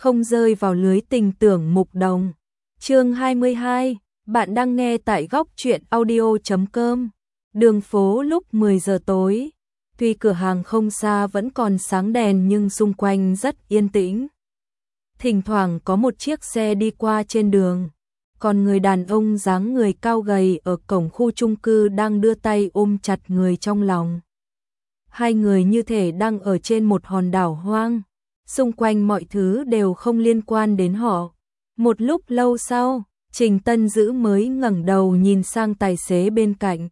không rơi vào lưới tình tưởng mục đồng. Chương 22, bạn đang nghe tại góc truyện audio.com. Đường phố lúc 10 giờ tối, tuy cửa hàng không xa vẫn còn sáng đèn nhưng xung quanh rất yên tĩnh. Thỉnh thoảng có một chiếc xe đi qua trên đường, còn người đàn ông dáng người cao gầy ở cổng khu chung cư đang đưa tay ôm chặt người trong lòng. Hai người như thể đang ở trên một hòn đảo hoang, xung quanh mọi thứ đều không liên quan đến họ. Một lúc lâu sau, Trình Tân Dữ mới ngẩng đầu nhìn sang tài xế bên cạnh.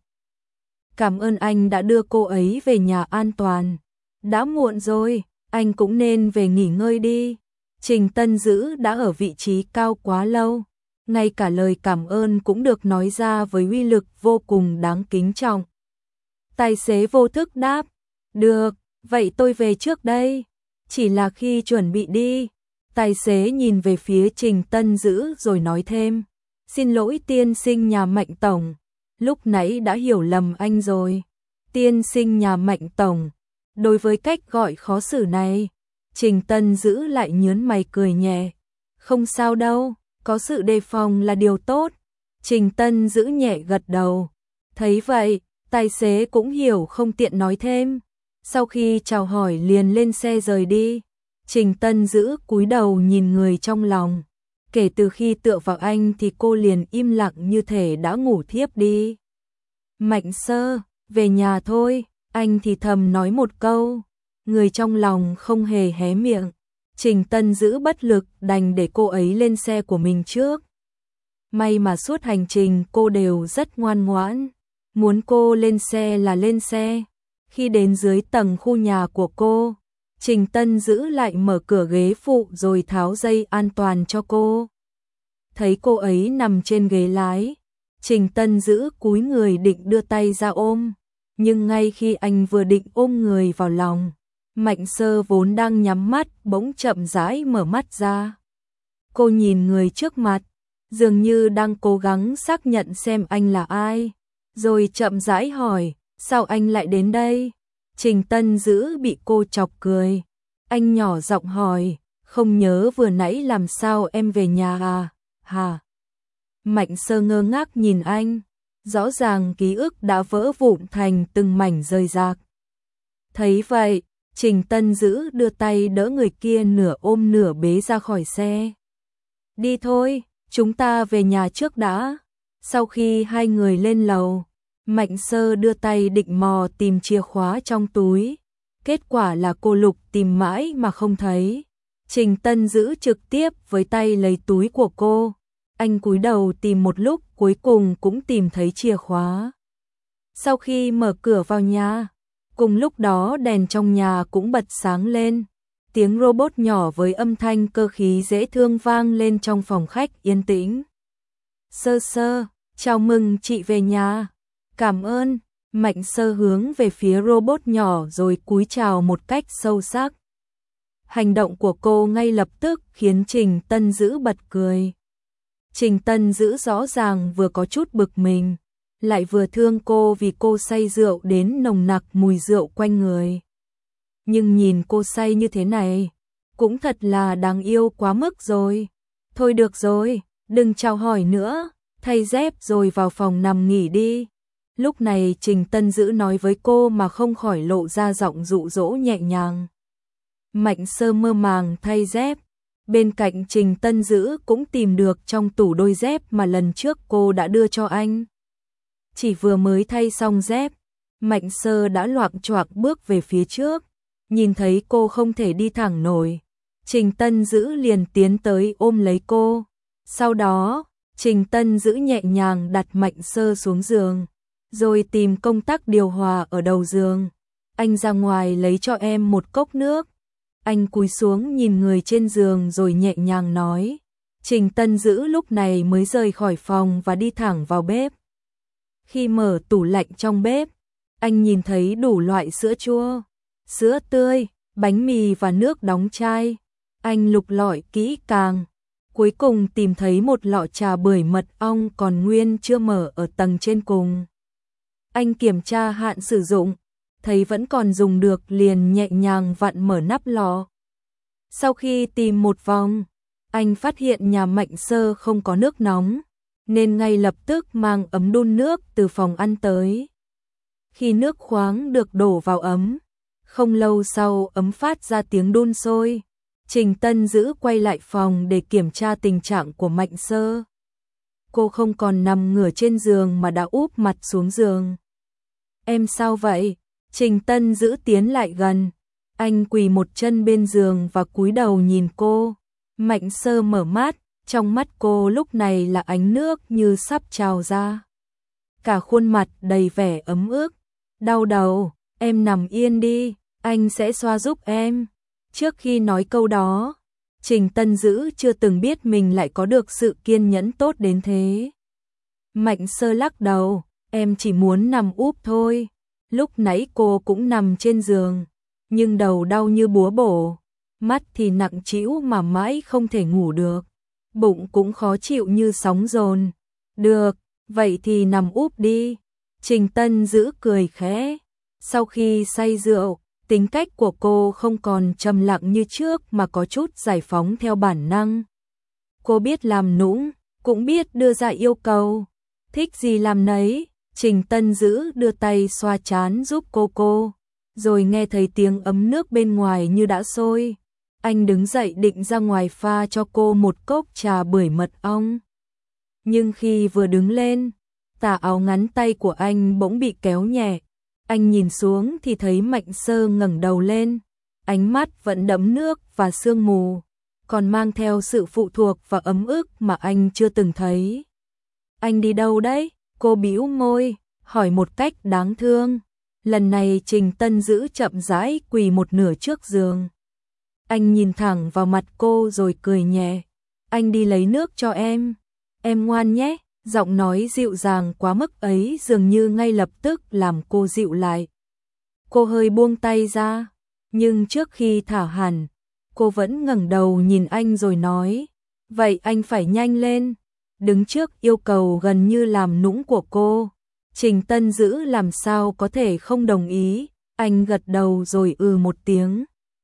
Cảm ơn anh đã đưa cô ấy về nhà an toàn. Đã muộn rồi, anh cũng nên về nghỉ ngơi đi. Trình Tân Dữ đã ở vị trí cao quá lâu, ngay cả lời cảm ơn cũng được nói ra với uy lực vô cùng đáng kính trọng. Tài xế vô thức đáp, được, vậy tôi về trước đây. Chỉ là khi chuẩn bị đi, tài xế nhìn về phía Trình Tân Dữ rồi nói thêm, xin lỗi tiên sinh nhà Mạnh Tổng, lúc nãy đã hiểu lầm anh rồi. Tiên sinh nhà Mạnh Tổng, đối với cách gọi khó xử này, Trình Tân Dữ lại nhớn mày cười nhẹ, không sao đâu, có sự đề phòng là điều tốt. Trình Tân Dữ nhẹ gật đầu, thấy vậy, tài xế cũng hiểu không tiện nói thêm. Sau khi chào hỏi liền lên xe rời đi. Trình Tân Dữ cúi đầu nhìn người trong lòng. Kể từ khi tựa vào anh thì cô liền im lặng như thể đã ngủ thiếp đi. Mạnh Sơ, về nhà thôi, anh thì thầm nói một câu. Người trong lòng không hề hé miệng. Trình Tân Dữ bất lực đành để cô ấy lên xe của mình trước. May mà suốt hành trình cô đều rất ngoan ngoãn. Muốn cô lên xe là lên xe. Khi đến dưới tầng khu nhà của cô, Trình Tân Dữ lại mở cửa ghế phụ rồi tháo dây an toàn cho cô. Thấy cô ấy nằm trên ghế lái, Trình Tân Dữ cúi người định đưa tay ra ôm, nhưng ngay khi anh vừa định ôm người vào lòng, Mạnh Sơ vốn đang nhắm mắt bỗng chậm rãi mở mắt ra. Cô nhìn người trước mặt, dường như đang cố gắng xác nhận xem anh là ai, rồi chậm rãi hỏi, sao anh lại đến đây? Trình Tân Dữ bị cô chọc cười. Anh nhỏ giọng hỏi, không nhớ vừa nãy làm sao em về nhà à? Hả? Mạnh Sơ ngơ ngác nhìn anh. Rõ ràng ký ức đã vỡ vụn thành từng mảnh rơi rạc. Thấy vậy, Trình Tân Dữ đưa tay đỡ người kia nửa ôm nửa bế ra khỏi xe. Đi thôi, chúng ta về nhà trước đã. Sau khi hai người lên lầu, Mạnh Sơ đưa tay định mò tìm chìa khóa trong túi. Kết quả là cô lục tìm mãi mà không thấy. Trình Tân Dữ trực tiếp với tay lấy túi của cô. Anh cúi đầu tìm một lúc cuối cùng cũng tìm thấy chìa khóa. Sau khi mở cửa vào nhà, cùng lúc đó đèn trong nhà cũng bật sáng lên. Tiếng robot nhỏ với âm thanh cơ khí dễ thương vang lên trong phòng khách yên tĩnh. Sơ Sơ, chào mừng chị về nhà. Cảm ơn. Mạnh Sơ hướng về phía robot nhỏ rồi cúi chào một cách sâu sắc. Hành động của cô ngay lập tức khiến Trình Tân Dữ bật cười. Trình Tân Dữ rõ ràng vừa có chút bực mình, lại vừa thương cô vì cô say rượu đến nồng nặc mùi rượu quanh người. Nhưng nhìn cô say như thế này, cũng thật là đáng yêu quá mức rồi. Thôi được rồi, đừng chào hỏi nữa, thay dép rồi vào phòng nằm nghỉ đi. Lúc này Trình Tân Dữ nói với cô mà không khỏi lộ ra giọng dụ dỗ nhẹ nhàng. Mạnh Sơ mơ màng thay dép. Bên cạnh Trình Tân Dữ cũng tìm được trong tủ đôi dép mà lần trước cô đã đưa cho anh. Chỉ vừa mới thay xong dép, Mạnh Sơ đã loạng choạng bước về phía trước. Nhìn thấy cô không thể đi thẳng nổi, Trình Tân Dữ liền tiến tới ôm lấy cô. Sau đó, Trình Tân Dữ nhẹ nhàng đặt Mạnh Sơ xuống giường, rồi tìm công tắc điều hòa ở đầu giường. Anh ra ngoài lấy cho em một cốc nước. Anh cúi xuống nhìn người trên giường rồi nhẹ nhàng nói. Trình Tân Dữ lúc này mới rời khỏi phòng và đi thẳng vào bếp. Khi mở tủ lạnh trong bếp, anh nhìn thấy đủ loại sữa chua, sữa tươi, bánh mì và nước đóng chai. Anh lục lọi kỹ càng, cuối cùng tìm thấy một lọ trà bưởi mật ong còn nguyên chưa mở ở tầng trên cùng. Anh kiểm tra hạn sử dụng, thấy vẫn còn dùng được liền nhẹ nhàng vặn mở nắp lọ. Sau khi tìm một vòng, anh phát hiện nhà Mạnh Sơ không có nước nóng, nên ngay lập tức mang ấm đun nước từ phòng ăn tới. Khi nước khoáng được đổ vào ấm, không lâu sau ấm phát ra tiếng đun sôi. Trình Tân Dữ quay lại phòng để kiểm tra tình trạng của Mạnh Sơ. Cô không còn nằm ngửa trên giường mà đã úp mặt xuống giường. Em sao vậy? Trình Tân Dữ tiến lại gần. Anh quỳ một chân bên giường và cúi đầu nhìn cô. Mạnh Sơ mở mắt, trong mắt cô lúc này là ánh nước như sắp trào ra. Cả khuôn mặt đầy vẻ ấm ức. Đau đầu, em nằm yên đi, anh sẽ xoa giúp em. Trước khi nói câu đó, Trình Tân Dữ chưa từng biết mình lại có được sự kiên nhẫn tốt đến thế. Mạnh Sơ lắc đầu, em chỉ muốn nằm úp thôi. Lúc nãy cô cũng nằm trên giường, nhưng đầu đau như búa bổ, mắt thì nặng trĩu mà mãi không thể ngủ được. Bụng cũng khó chịu như sóng dồn. Được, vậy thì nằm úp đi. Trình Tân Dữ cười khẽ. Sau khi say rượu, tính cách của cô không còn trầm lặng như trước mà có chút giải phóng theo bản năng. Cô biết làm nũng, cũng biết đưa ra yêu cầu. Thích gì làm nấy. Trình Tân Dữ đưa tay xoa trán giúp cô, rồi nghe thấy tiếng ấm nước bên ngoài như đã sôi. Anh đứng dậy định ra ngoài pha cho cô một cốc trà bưởi mật ong. Nhưng khi vừa đứng lên, tà áo ngắn tay của anh bỗng bị kéo nhẹ. Anh nhìn xuống thì thấy Mạnh Sơ ngẩng đầu lên, ánh mắt vẫn đẫm nước và sương mù, còn mang theo sự phụ thuộc và ấm ức mà anh chưa từng thấy. Anh đi đâu đấy? Cô bĩu môi, hỏi một cách đáng thương. Lần này Trình Tân Dữ chậm rãi quỳ một nửa trước giường. Anh nhìn thẳng vào mặt cô rồi cười nhẹ. Anh đi lấy nước cho em. Em ngoan nhé. Giọng nói dịu dàng quá mức ấy dường như ngay lập tức làm cô dịu lại. Cô hơi buông tay ra, nhưng trước khi thả hẳn, cô vẫn ngẩng đầu nhìn anh rồi nói, vậy anh phải nhanh lên. Đứng trước yêu cầu gần như làm nũng của cô, Trình Tân Dữ làm sao có thể không đồng ý. Anh gật đầu rồi một tiếng.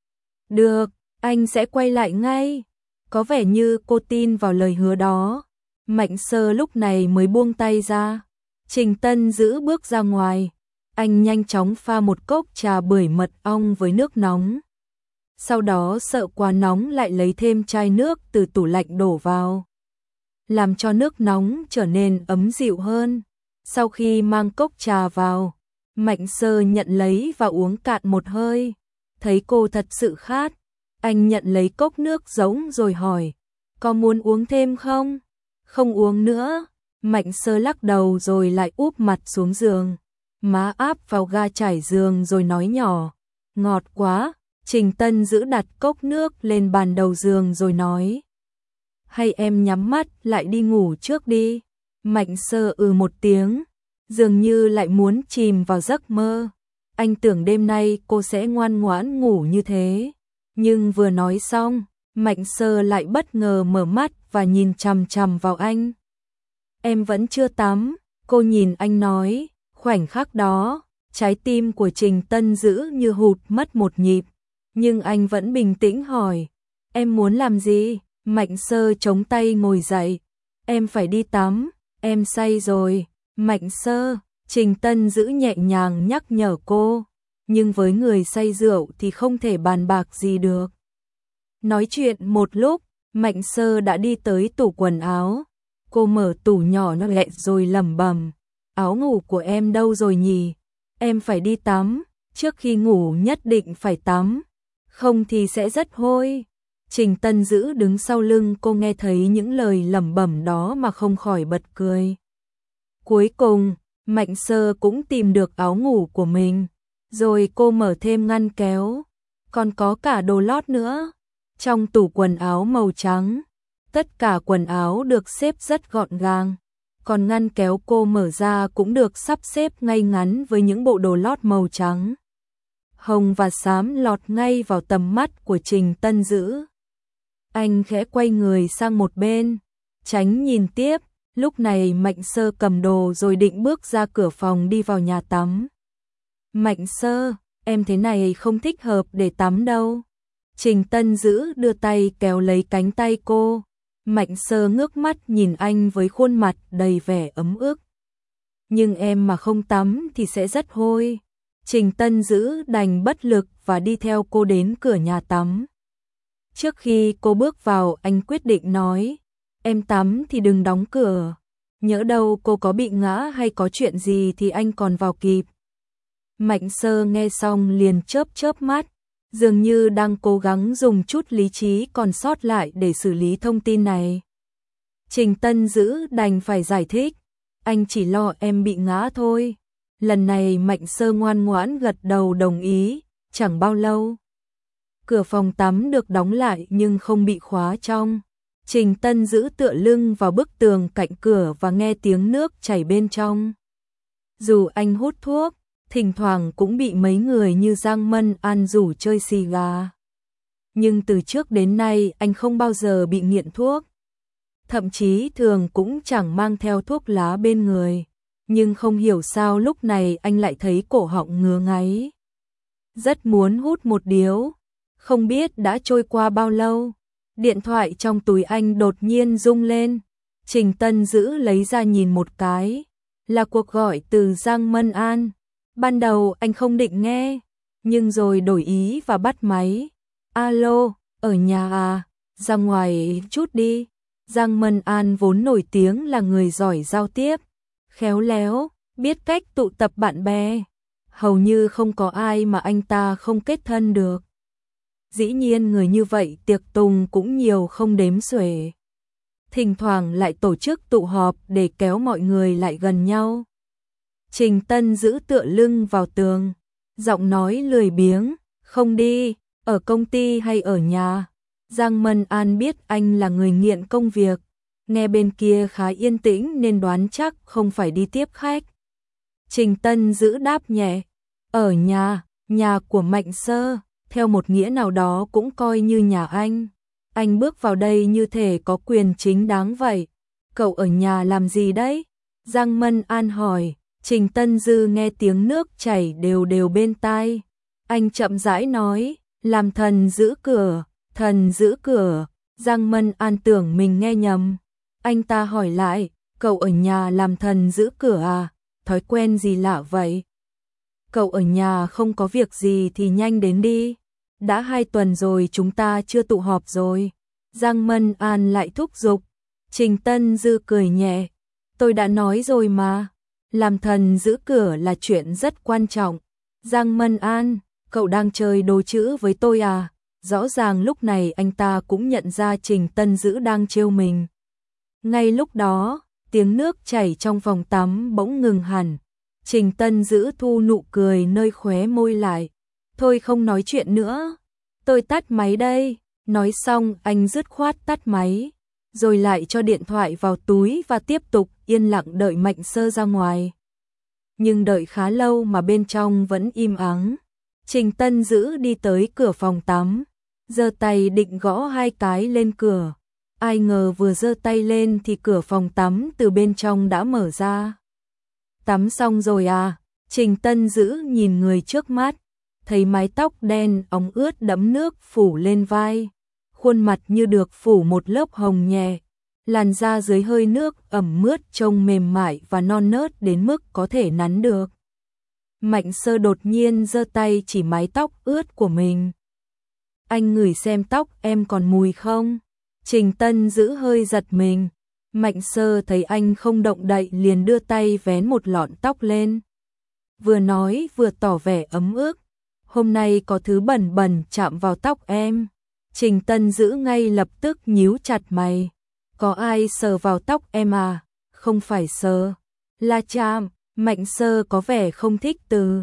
Được, anh sẽ quay lại ngay. Có vẻ như cô tin vào lời hứa đó. Mạnh Sơ lúc này mới buông tay ra. Trình Tân Dữ bước ra ngoài. Anh nhanh chóng pha một cốc trà bưởi mật ong với nước nóng. Sau đó sợ quá nóng lại lấy thêm chai nước từ tủ lạnh đổ vào, làm cho nước nóng trở nên ấm dịu hơn. Sau khi mang cốc trà vào, Mạnh Sơ nhận lấy và uống cạn một hơi. Thấy cô thật sự khát, anh nhận lấy cốc nước rỗng rồi hỏi, có muốn uống thêm không? Không uống nữa. Mạnh Sơ lắc đầu rồi lại úp mặt xuống giường, má áp vào ga trải giường rồi nói nhỏ, ngọt quá. Trình Tân Dữ đặt cốc nước lên bàn đầu giường rồi nói, hay em nhắm mắt lại đi ngủ trước đi. Mạnh Sơ một tiếng, dường như lại muốn chìm vào giấc mơ. Anh tưởng đêm nay cô sẽ ngoan ngoãn ngủ như thế, nhưng vừa nói xong, Mạnh Sơ lại bất ngờ mở mắt và nhìn chằm chằm vào anh. Em vẫn chưa tắm, cô nhìn anh nói. Khoảnh khắc đó, trái tim của Trình Tân Dữ như hụt mất một nhịp, nhưng anh vẫn bình tĩnh hỏi, em muốn làm gì? Mạnh Sơ chống tay ngồi dậy, em phải đi tắm, em say rồi. Mạnh Sơ, Trình Tân Dữ nhẹ nhàng nhắc nhở cô, nhưng với người say rượu thì không thể bàn bạc gì được. Nói chuyện một lúc, Mạnh Sơ đã đi tới tủ quần áo. Cô mở tủ nhỏ nó lẹ rồi lẩm bẩm, áo ngủ của em đâu rồi nhỉ? Em phải đi tắm, trước khi ngủ nhất định phải tắm, không thì sẽ rất hôi. Trình Tân Dữ đứng sau lưng cô nghe thấy những lời lẩm bẩm đó mà không khỏi bật cười. Cuối cùng, Mạnh Sơ cũng tìm được áo ngủ của mình, rồi cô mở thêm ngăn kéo, còn có cả đồ lót nữa. Trong tủ quần áo màu trắng, tất cả quần áo được xếp rất gọn gàng, còn ngăn kéo cô mở ra cũng được sắp xếp ngay ngắn với những bộ đồ lót màu trắng, hồng và xám lọt ngay vào tầm mắt của Trình Tân Dữ. Anh khẽ quay người sang một bên, tránh nhìn tiếp. Lúc này Mạnh Sơ cầm đồ rồi định bước ra cửa phòng đi vào nhà tắm. Mạnh Sơ, em thế này không thích hợp để tắm đâu. Trình Tân Dữ đưa tay kéo lấy cánh tay cô. Mạnh Sơ ngước mắt nhìn anh với khuôn mặt đầy vẻ ấm ức. Nhưng em mà không tắm thì sẽ rất hôi. Trình Tân Dữ đành bất lực và đi theo cô đến cửa nhà tắm. Trước khi cô bước vào, anh quyết định nói, em tắm thì đừng đóng cửa. Nhỡ đâu cô có bị ngã hay có chuyện gì thì anh còn vào kịp. Mạnh Sơ nghe xong liền chớp chớp mắt, dường như đang cố gắng dùng chút lý trí còn sót lại để xử lý thông tin này. Trình Tân Dữ đành phải giải thích, anh chỉ lo em bị ngã thôi. Lần này Mạnh Sơ ngoan ngoãn gật đầu đồng ý. Chẳng bao lâu, cửa phòng tắm được đóng lại nhưng không bị khóa trong. Trình Tân Dữ tựa lưng vào bức tường cạnh cửa và nghe tiếng nước chảy bên trong. Dù anh hút thuốc, thỉnh thoảng cũng bị mấy người như Giang Mân An rủ chơi xì gà. Nhưng từ trước đến nay anh không bao giờ bị nghiện thuốc. Thậm chí thường cũng chẳng mang theo thuốc lá bên người. Nhưng không hiểu sao lúc này anh lại thấy cổ họng ngứa ngáy. Rất muốn hút một điếu. Không biết đã trôi qua bao lâu. Điện thoại trong túi anh đột nhiên rung lên. Trình Tân Dữ lấy ra nhìn một cái. Là cuộc gọi từ Giang Mân An. Ban đầu anh không định nghe, nhưng rồi đổi ý và bắt máy. Alo, ở nhà à? Ra ngoài chút đi. Giang Mân An vốn nổi tiếng là người giỏi giao tiếp, khéo léo, biết cách tụ tập bạn bè. Hầu như không có ai mà anh ta không kết thân được. Dĩ nhiên người như vậy tiệc tùng cũng nhiều không đếm xuể. Thỉnh thoảng lại tổ chức tụ họp để kéo mọi người lại gần nhau. Trình Tân Dữ tựa lưng vào tường, giọng nói lười biếng, không đi, ở công ty hay ở nhà. Giang Mân An biết anh là người nghiện công việc, nghe bên kia khá yên tĩnh nên đoán chắc không phải đi tiếp khách. Trình Tân Dữ đáp nhẹ, ở nhà, nhà của Mạnh Sơ, theo một nghĩa nào đó cũng coi như nhà anh. Anh bước vào đây như thể có quyền chính đáng vậy. Cậu ở nhà làm gì đấy? Giang Mân An hỏi. Trình Tân Dư nghe tiếng nước chảy đều đều bên tai. Anh chậm rãi nói, làm thần giữ cửa, thần giữ cửa. Giang Mân An tưởng mình nghe nhầm. Anh ta hỏi lại, cậu ở nhà làm thần giữ cửa à? Thói quen gì lạ vậy? Cậu ở nhà không có việc gì thì nhanh đến đi. Đã 2 tuần rồi chúng ta chưa tụ họp rồi. Giang Mân An lại thúc giục. Trình Tân Dư cười nhẹ. Tôi đã nói rồi mà. Làm thần giữ cửa là chuyện rất quan trọng. Giang Mân An, cậu đang chơi đố chữ với tôi à? Rõ ràng lúc này anh ta cũng nhận ra Trình Tân Dữ đang trêu mình. Ngay lúc đó, tiếng nước chảy trong phòng tắm bỗng ngừng hẳn. Trình Tân Dữ thu nụ cười nơi khóe môi lại. Thôi không nói chuyện nữa, tôi tắt máy đây. Nói xong anh dứt khoát tắt máy, rồi lại cho điện thoại vào túi và tiếp tục yên lặng đợi Mạnh Sơ ra ngoài. Nhưng đợi khá lâu mà bên trong vẫn im ắng. Trình Tân Dữ đi tới cửa phòng tắm, giơ tay định gõ 2 cái lên cửa. Ai ngờ vừa giơ tay lên thì cửa phòng tắm từ bên trong đã mở ra. Tắm xong rồi à? Trình Tân Dữ nhìn người trước mắt, thấy mái tóc đen óng ướt đẫm nước phủ lên vai, khuôn mặt như được phủ một lớp hồng nhẹ, làn da dưới hơi nước ẩm mướt trông mềm mại và non nớt đến mức có thể nắn được. Mạnh Sơ đột nhiên giơ tay chỉ mái tóc ướt của mình. Anh ngửi xem tóc em còn mùi không? Trình Tân Dữ hơi giật mình. Mạnh Sơ thấy anh không động đậy liền đưa tay vén một lọn tóc lên. Vừa nói vừa tỏ vẻ ấm ức. Hôm nay có thứ bẩn bẩn chạm vào tóc em. Trình Tân Dữ ngay lập tức nhíu chặt mày. Có ai sờ vào tóc em à? Không phải sờ, là chạm. Mạnh Sơ có vẻ không thích từ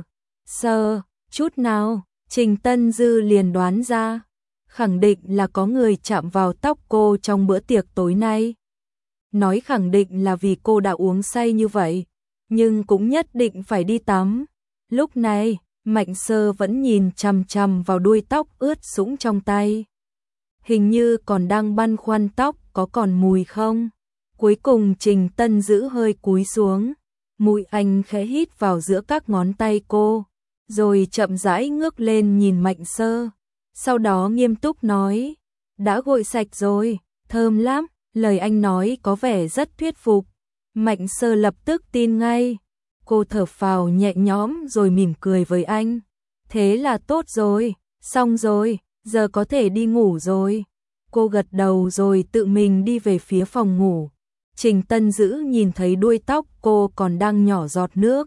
sờ chút nào. Trình Tân Dư liền đoán ra, khẳng định là có người chạm vào tóc cô trong bữa tiệc tối nay. Nói khẳng định là vì cô đã uống say như vậy, nhưng cũng nhất định phải đi tắm. Lúc này, Mạnh Sơ vẫn nhìn chằm chằm vào đuôi tóc ướt sũng trong tay. Hình như còn đang băn khoăn tóc có còn mùi không. Cuối cùng Trình Tân Dữ hơi cúi xuống, mũi anh khẽ hít vào giữa các ngón tay cô, rồi chậm rãi ngước lên nhìn Mạnh Sơ. sau đó nghiêm túc nói, đã gội sạch rồi, thơm lắm, lời anh nói có vẻ rất thuyết phục. Mạnh Sơ lập tức tin ngay, cô thở phào nhẹ nhõm rồi mỉm cười với anh. Thế là tốt rồi, xong rồi, giờ có thể đi ngủ rồi. Cô gật đầu rồi tự mình đi về phía phòng ngủ. Trình Tân Dữ nhìn thấy đuôi tóc cô còn đang nhỏ giọt nước.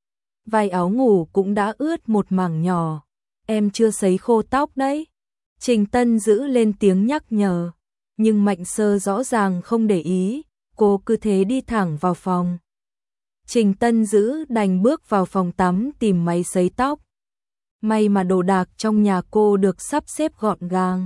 Vai áo ngủ cũng đã ướt một mảng nhỏ. Em chưa sấy khô tóc đấy. Trình Tân Dữ lên tiếng nhắc nhở. Nhưng Mạnh Sơ rõ ràng không để ý. Cô cứ thế đi thẳng vào phòng. Trình Tân Dữ đành bước vào phòng tắm tìm máy sấy tóc. May mà đồ đạc trong nhà cô được sắp xếp gọn gàng.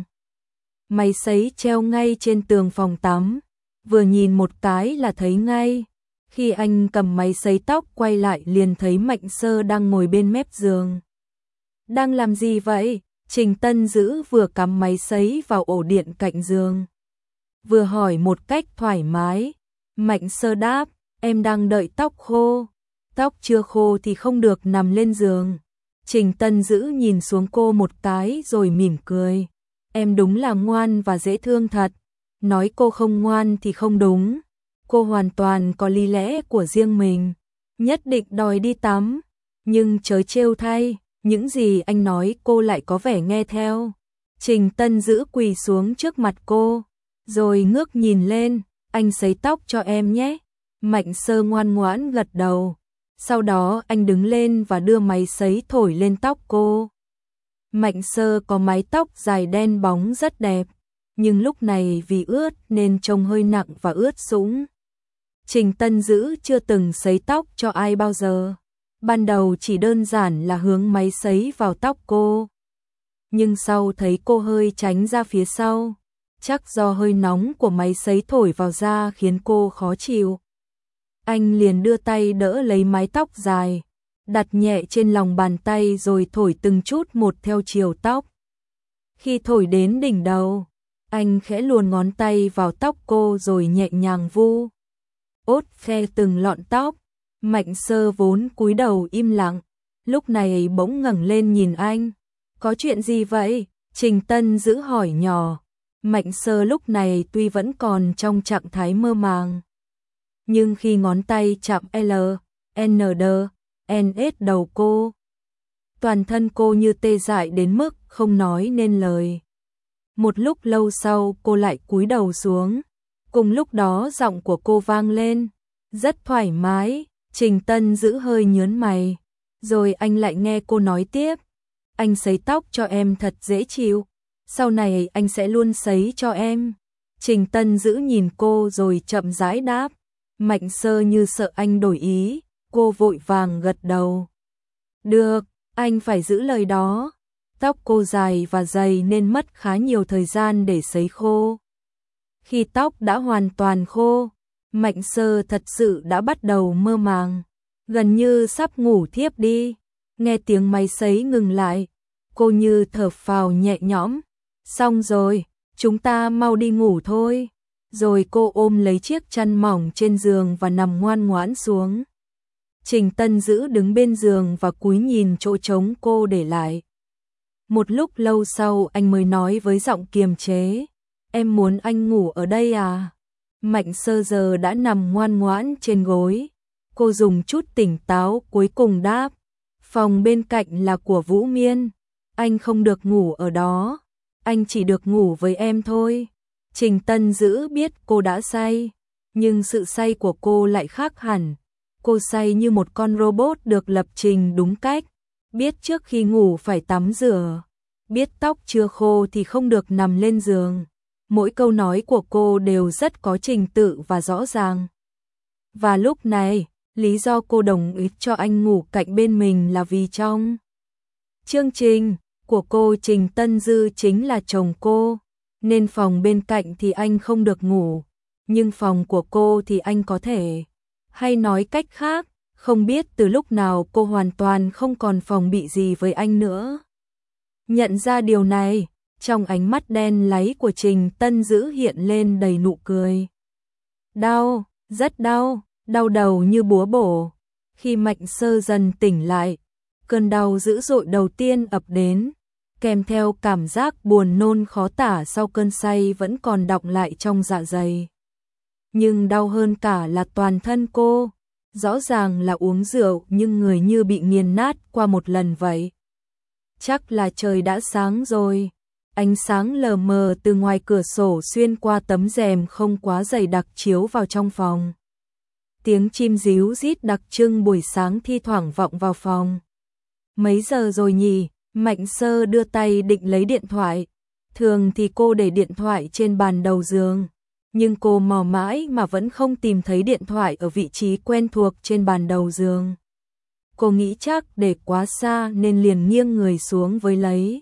Máy sấy treo ngay trên tường phòng tắm. Vừa nhìn một cái là thấy ngay. Khi anh cầm máy sấy tóc quay lại liền thấy Mạnh Sơ đang ngồi bên mép giường. Đang làm gì vậy? Trình Tân Dữ vừa cắm máy sấy vào ổ điện cạnh giường. Vừa hỏi một cách thoải mái. Mạnh Sơ đáp, em đang đợi tóc khô. Tóc chưa khô thì không được nằm lên giường. Trình Tân Dữ nhìn xuống cô một cái rồi mỉm cười. Em đúng là ngoan và dễ thương thật. Nói cô không ngoan thì không đúng. Cô hoàn toàn có lý lẽ của riêng mình. Nhất định đòi đi tắm. Nhưng chớ trêu thay, những gì anh nói cô lại có vẻ nghe theo. Trình Tân Dữ quỳ xuống trước mặt cô. Rồi ngước nhìn lên, anh sấy tóc cho em nhé. Mạnh Sơ ngoan ngoãn gật đầu. Sau đó anh đứng lên và đưa máy sấy thổi lên tóc cô. Mạnh Sơ có mái tóc dài đen bóng rất đẹp. Nhưng lúc này vì ướt nên trông hơi nặng và ướt sũng. Trình Tân Dữ chưa từng sấy tóc cho ai bao giờ. Ban đầu chỉ đơn giản là hướng máy sấy vào tóc cô. Nhưng sau thấy cô hơi tránh ra phía sau. Chắc do hơi nóng của máy sấy thổi vào da khiến cô khó chịu. Anh liền đưa tay đỡ lấy mái tóc dài, đặt nhẹ trên lòng bàn tay rồi thổi từng chút một theo chiều tóc. Khi thổi đến đỉnh đầu, anh khẽ luồn ngón tay vào tóc cô rồi nhẹ nhàng vu. Ốt khe từng lọn tóc. Mạnh Sơ vốn cúi đầu im lặng, lúc này bỗng ngẩng lên nhìn anh. Có chuyện gì vậy? Trình Tân Dữ hỏi nhỏ. Mạnh Sơ lúc này tuy vẫn còn trong trạng thái mơ màng. Nhưng khi ngón tay chạm L, N, D, N, S đầu cô. Toàn thân cô như tê dại đến mức không nói nên lời. Một lúc lâu sau cô lại cúi đầu xuống. Cùng lúc đó giọng của cô vang lên. Rất thoải mái. Trình Tân Dữ hơi nhớn mày. Rồi anh lại nghe cô nói tiếp. Anh sấy tóc cho em thật dễ chịu. Sau này anh sẽ luôn sấy cho em. Trình Tân Dữ nhìn cô rồi chậm rãi đáp. Mạnh Sơ như sợ anh đổi ý. Cô vội vàng gật đầu. Được, anh phải giữ lời đó. Tóc cô dài và dày nên mất khá nhiều thời gian để sấy khô. Khi tóc đã hoàn toàn khô, Mạnh Sơ thật sự đã bắt đầu mơ màng, gần như sắp ngủ thiếp đi. Nghe tiếng máy sấy ngừng lại, cô như thở phào nhẹ nhõm. Xong rồi, chúng ta mau đi ngủ thôi. Rồi cô ôm lấy chiếc chăn mỏng trên giường và nằm ngoan ngoãn xuống. Trình Tân Dữ đứng bên giường và cúi nhìn chỗ trống cô để lại. Một lúc lâu sau anh mới nói với giọng kiềm chế. Em muốn anh ngủ ở đây à? Mạnh Sơ giờ đã nằm ngoan ngoãn trên gối. Cô dùng chút tỉnh táo cuối cùng đáp. Phòng bên cạnh là của Vũ Miên. Anh không được ngủ ở đó. Anh chỉ được ngủ với em thôi. Trình Tân Dữ biết cô đã say. Nhưng sự say của cô lại khác hẳn. Cô say như một con robot được lập trình đúng cách. Biết trước khi ngủ phải tắm rửa. Biết tóc chưa khô thì không được nằm lên giường. Mỗi câu nói của cô đều rất có trình tự và rõ ràng. Và lúc này, lý do cô đồng ý cho anh ngủ cạnh bên mình là vì trong chương trình của cô Trình Tân Dư chính là chồng cô, nên phòng bên cạnh thì anh không được ngủ, nhưng phòng của cô thì anh có thể. Hay nói cách khác, không biết từ lúc nào cô hoàn toàn không còn phòng bị gì với anh nữa. Nhận ra điều này, trong ánh mắt đen láy của Trình Tân Dữ hiện lên đầy nụ cười. Đau, rất đau, đau đầu như búa bổ. Khi Mạnh Sơ dần tỉnh lại, cơn đau dữ dội đầu tiên ập đến, kèm theo cảm giác buồn nôn khó tả sau cơn say vẫn còn đọng lại trong dạ dày. Nhưng đau hơn cả là toàn thân cô, rõ ràng là uống rượu nhưng người như bị nghiền nát qua một lần vậy. Chắc là trời đã sáng rồi. Ánh sáng lờ mờ từ ngoài cửa sổ xuyên qua tấm rèm không quá dày đặc chiếu vào trong phòng. Tiếng chim ríu rít đặc trưng buổi sáng thi thoảng vọng vào phòng. Mấy giờ rồi nhỉ? Mạnh Sơ đưa tay định lấy điện thoại. Thường thì cô để điện thoại trên bàn đầu giường, nhưng cô mò mãi mà vẫn không tìm thấy điện thoại ở vị trí quen thuộc trên bàn đầu giường. Cô nghĩ chắc để quá xa nên liền nghiêng người xuống với lấy.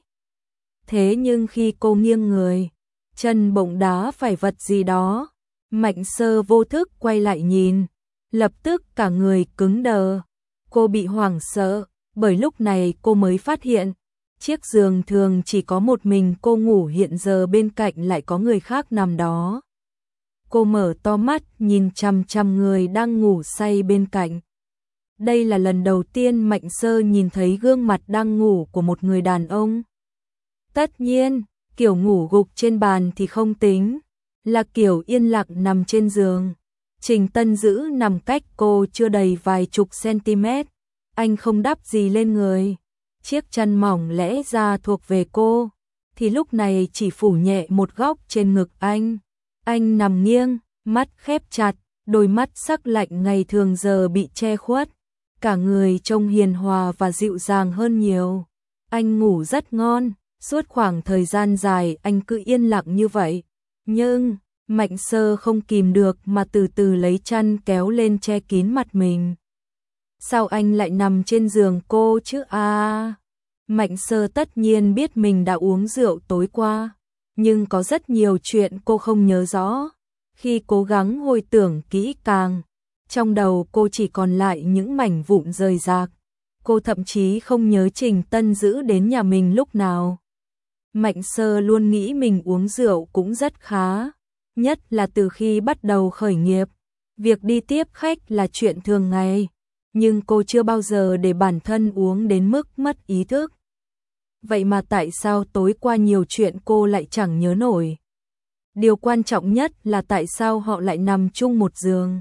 Thế nhưng khi cô nghiêng người, chân bỗng đá phải vật gì đó. Mạnh Sơ vô thức quay lại nhìn, lập tức cả người cứng đờ. Cô bị hoảng sợ, bởi lúc này cô mới phát hiện, chiếc giường thường chỉ có một mình cô ngủ hiện giờ bên cạnh lại có người khác nằm đó. Cô mở to mắt nhìn chằm chằm người đang ngủ say bên cạnh. Đây là lần đầu tiên Mạnh Sơ nhìn thấy gương mặt đang ngủ của một người đàn ông. Tất nhiên, kiểu ngủ gục trên bàn thì không tính, là kiểu yên lặng nằm trên giường. Trình Tân Dữ nằm cách cô chưa đầy vài chục cm, anh không đắp gì lên người. Chiếc chăn mỏng lẽ ra thuộc về cô, thì lúc này chỉ phủ nhẹ một góc trên ngực anh. Anh nằm nghiêng, mắt khép chặt, đôi mắt sắc lạnh ngày thường giờ bị che khuất. Cả người trông hiền hòa và dịu dàng hơn nhiều. Anh ngủ rất ngon, suốt khoảng thời gian dài anh cứ yên lặng như vậy. Nhưng, Mạnh Sơ không kìm được mà từ từ lấy chăn kéo lên che kín mặt mình. Sao anh lại nằm trên giường cô chứ à? Mạnh Sơ tất nhiên biết mình đã uống rượu tối qua, nhưng có rất nhiều chuyện cô không nhớ rõ. Khi cố gắng hồi tưởng kỹ càng, trong đầu cô chỉ còn lại những mảnh vụn rời rạc. Cô thậm chí không nhớ Trình Tân Dữ đến nhà mình lúc nào. Mạnh Sơ luôn nghĩ mình uống rượu cũng rất khá, nhất là từ khi bắt đầu khởi nghiệp. Việc đi tiếp khách là chuyện thường ngày, nhưng cô chưa bao giờ để bản thân uống đến mức mất ý thức. Vậy mà tại sao tối qua nhiều chuyện cô lại chẳng nhớ nổi? Điều quan trọng nhất là tại sao họ lại nằm chung một giường?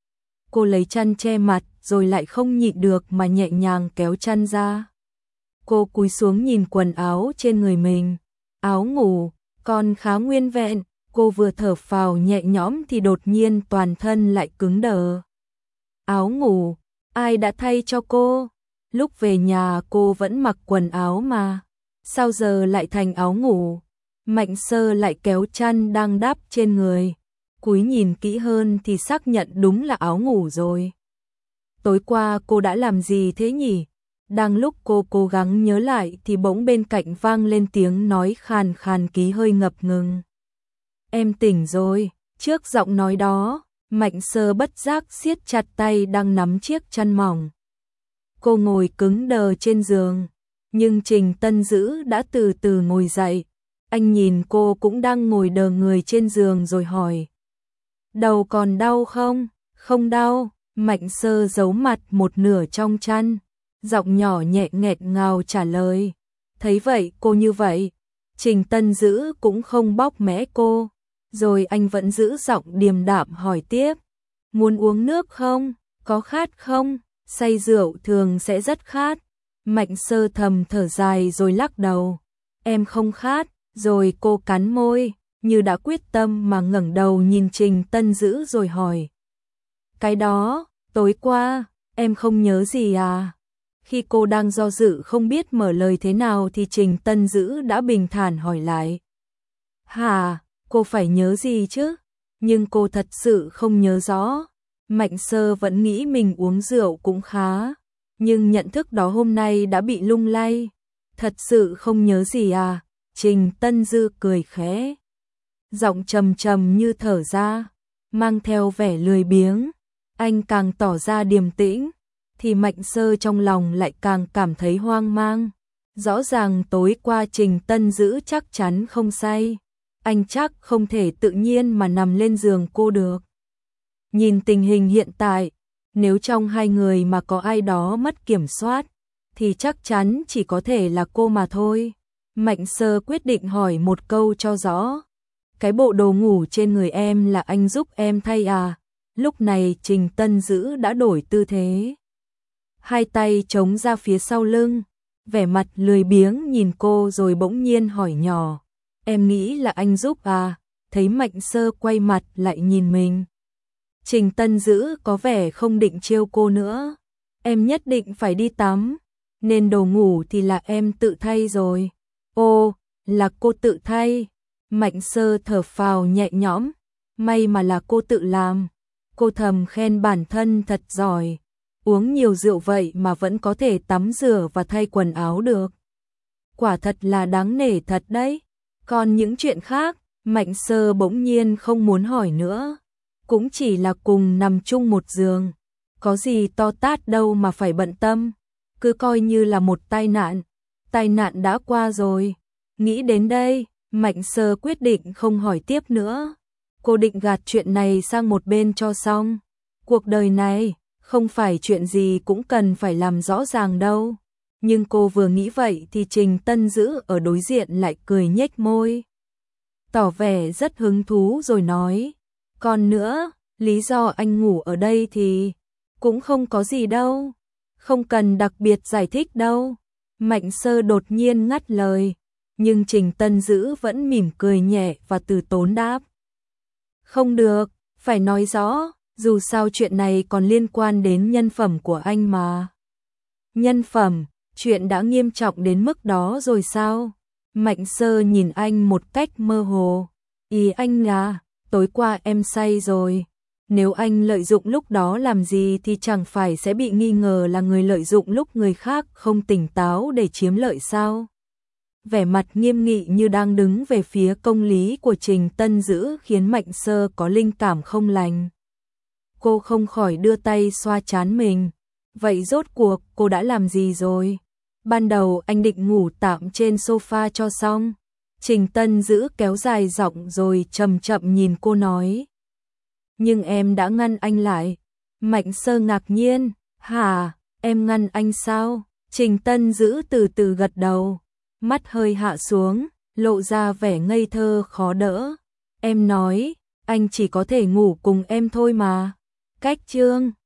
Cô lấy chăn che mặt rồi lại không nhịn được mà nhẹ nhàng kéo chăn ra. Cô cúi xuống nhìn quần áo trên người mình. Áo ngủ còn khá nguyên vẹn, cô vừa thở phào nhẹ nhõm thì đột nhiên toàn thân lại cứng đờ. Áo ngủ, ai đã thay cho cô? Lúc về nhà cô vẫn mặc quần áo mà, sao giờ lại thành áo ngủ? Mạnh Sơ lại kéo chăn đang đắp trên người, cúi nhìn kỹ hơn thì xác nhận đúng là áo ngủ rồi. Tối qua cô đã làm gì thế nhỉ? Đang lúc cô cố gắng nhớ lại thì bỗng bên cạnh vang lên tiếng nói khàn khàn ký hơi ngập ngừng. Em tỉnh rồi. Trước giọng nói đó, Mạnh Sơ bất giác siết chặt tay đang nắm chiếc chăn mỏng. Cô ngồi cứng đờ trên giường, nhưng Trình Tân Dữ đã từ từ ngồi dậy. Anh nhìn cô cũng đang ngồi đờ người trên giường rồi hỏi. Đầu còn đau không? Không đau. Mạnh Sơ giấu mặt một nửa trong chăn, giọng nhỏ nhẹ nghẹt ngào trả lời. Thấy vậy cô như vậy, Trình Tân Dữ cũng không bóc mẽ cô, rồi anh vẫn giữ giọng điềm đạm hỏi tiếp. Muốn uống nước không? Có khát không? Say rượu thường sẽ rất khát. Mạnh Sơ thầm thở dài rồi lắc đầu. Em không khát. Rồi cô cắn môi, như đã quyết tâm mà ngẩng đầu nhìn Trình Tân Dữ rồi hỏi. Cái đó, tối qua, em không nhớ gì à? Khi cô đang do dự không biết mở lời thế nào thì Trình Tân Dữ đã bình thản hỏi lại. Hả, cô phải nhớ gì chứ? Nhưng cô thật sự không nhớ rõ. Mạnh Sơ vẫn nghĩ mình uống rượu cũng khá, nhưng nhận thức đó hôm nay đã bị lung lay. Thật sự không nhớ gì à? Trình Tân Dữ cười khẽ, giọng trầm trầm như thở ra, mang theo vẻ lười biếng. Anh càng tỏ ra điềm tĩnh, thì Mạnh Sơ trong lòng lại càng cảm thấy hoang mang. Rõ ràng tối qua Trình Tân Dữ chắc chắn không say, anh chắc không thể tự nhiên mà nằm lên giường cô được. Nhìn tình hình hiện tại, nếu trong hai người mà có ai đó mất kiểm soát, thì chắc chắn chỉ có thể là cô mà thôi. Mạnh Sơ quyết định hỏi một câu cho rõ. Cái bộ đồ ngủ trên người em là anh giúp em thay à? Lúc này Trình Tân Dữ đã đổi tư thế. Hai tay chống ra phía sau lưng, vẻ mặt lười biếng nhìn cô rồi bỗng nhiên hỏi nhỏ. Em nghĩ là anh giúp à? Thấy Mạnh Sơ quay mặt lại nhìn mình. Trình Tân Dữ có vẻ không định trêu cô nữa. Em nhất định phải đi tắm, nên đồ ngủ thì là em tự thay rồi. Ô, là cô tự thay. Mạnh Sơ thở phào nhẹ nhõm, may mà là cô tự làm. Cô thầm khen bản thân thật giỏi, uống nhiều rượu vậy mà vẫn có thể tắm rửa và thay quần áo được. Quả thật là đáng nể thật đấy. Còn những chuyện khác, Mạnh Sơ bỗng nhiên không muốn hỏi nữa. Cũng chỉ là cùng nằm chung một giường, có gì to tát đâu mà phải bận tâm. Cứ coi như là một tai nạn đã qua rồi. Nghĩ đến đây, Mạnh Sơ quyết định không hỏi tiếp nữa. Cô định gạt chuyện này sang một bên cho xong. Cuộc đời này, không phải chuyện gì cũng cần phải làm rõ ràng đâu. Nhưng cô vừa nghĩ vậy thì Trình Tân Dữ ở đối diện lại cười nhếch môi, tỏ vẻ rất hứng thú rồi nói. Còn nữa, lý do anh ngủ ở đây thì cũng không có gì đâu. Không cần đặc biệt giải thích đâu. Mạnh Sơ đột nhiên ngắt lời. Nhưng Trình Tân Dữ vẫn mỉm cười nhẹ và từ tốn đáp. Không được, phải nói rõ, dù sao chuyện này còn liên quan đến nhân phẩm của anh mà. Nhân phẩm, chuyện đã nghiêm trọng đến mức đó rồi sao? Mạnh Sơ nhìn anh một cách mơ hồ. Ý anh là, tối qua em say rồi. Nếu anh lợi dụng lúc đó làm gì thì chẳng phải sẽ bị nghi ngờ là người lợi dụng lúc người khác không tỉnh táo để chiếm lợi sao? Vẻ mặt nghiêm nghị như đang đứng về phía công lý của Trình Tân Dữ khiến Mạnh Sơ có linh cảm không lành. Cô không khỏi đưa tay xoa trán mình. Vậy rốt cuộc cô đã làm gì rồi? Ban đầu anh định ngủ tạm trên sofa cho xong. Trình Tân Dữ kéo dài giọng rồi chậm chậm nhìn cô nói. Nhưng em đã ngăn anh lại. Mạnh Sơ ngạc nhiên. Hả, em ngăn anh sao? Trình Tân Dữ từ từ gật đầu. Mắt hơi hạ xuống, lộ ra vẻ ngây thơ khó đỡ. Em nói, anh chỉ có thể ngủ cùng em thôi mà. Cách chương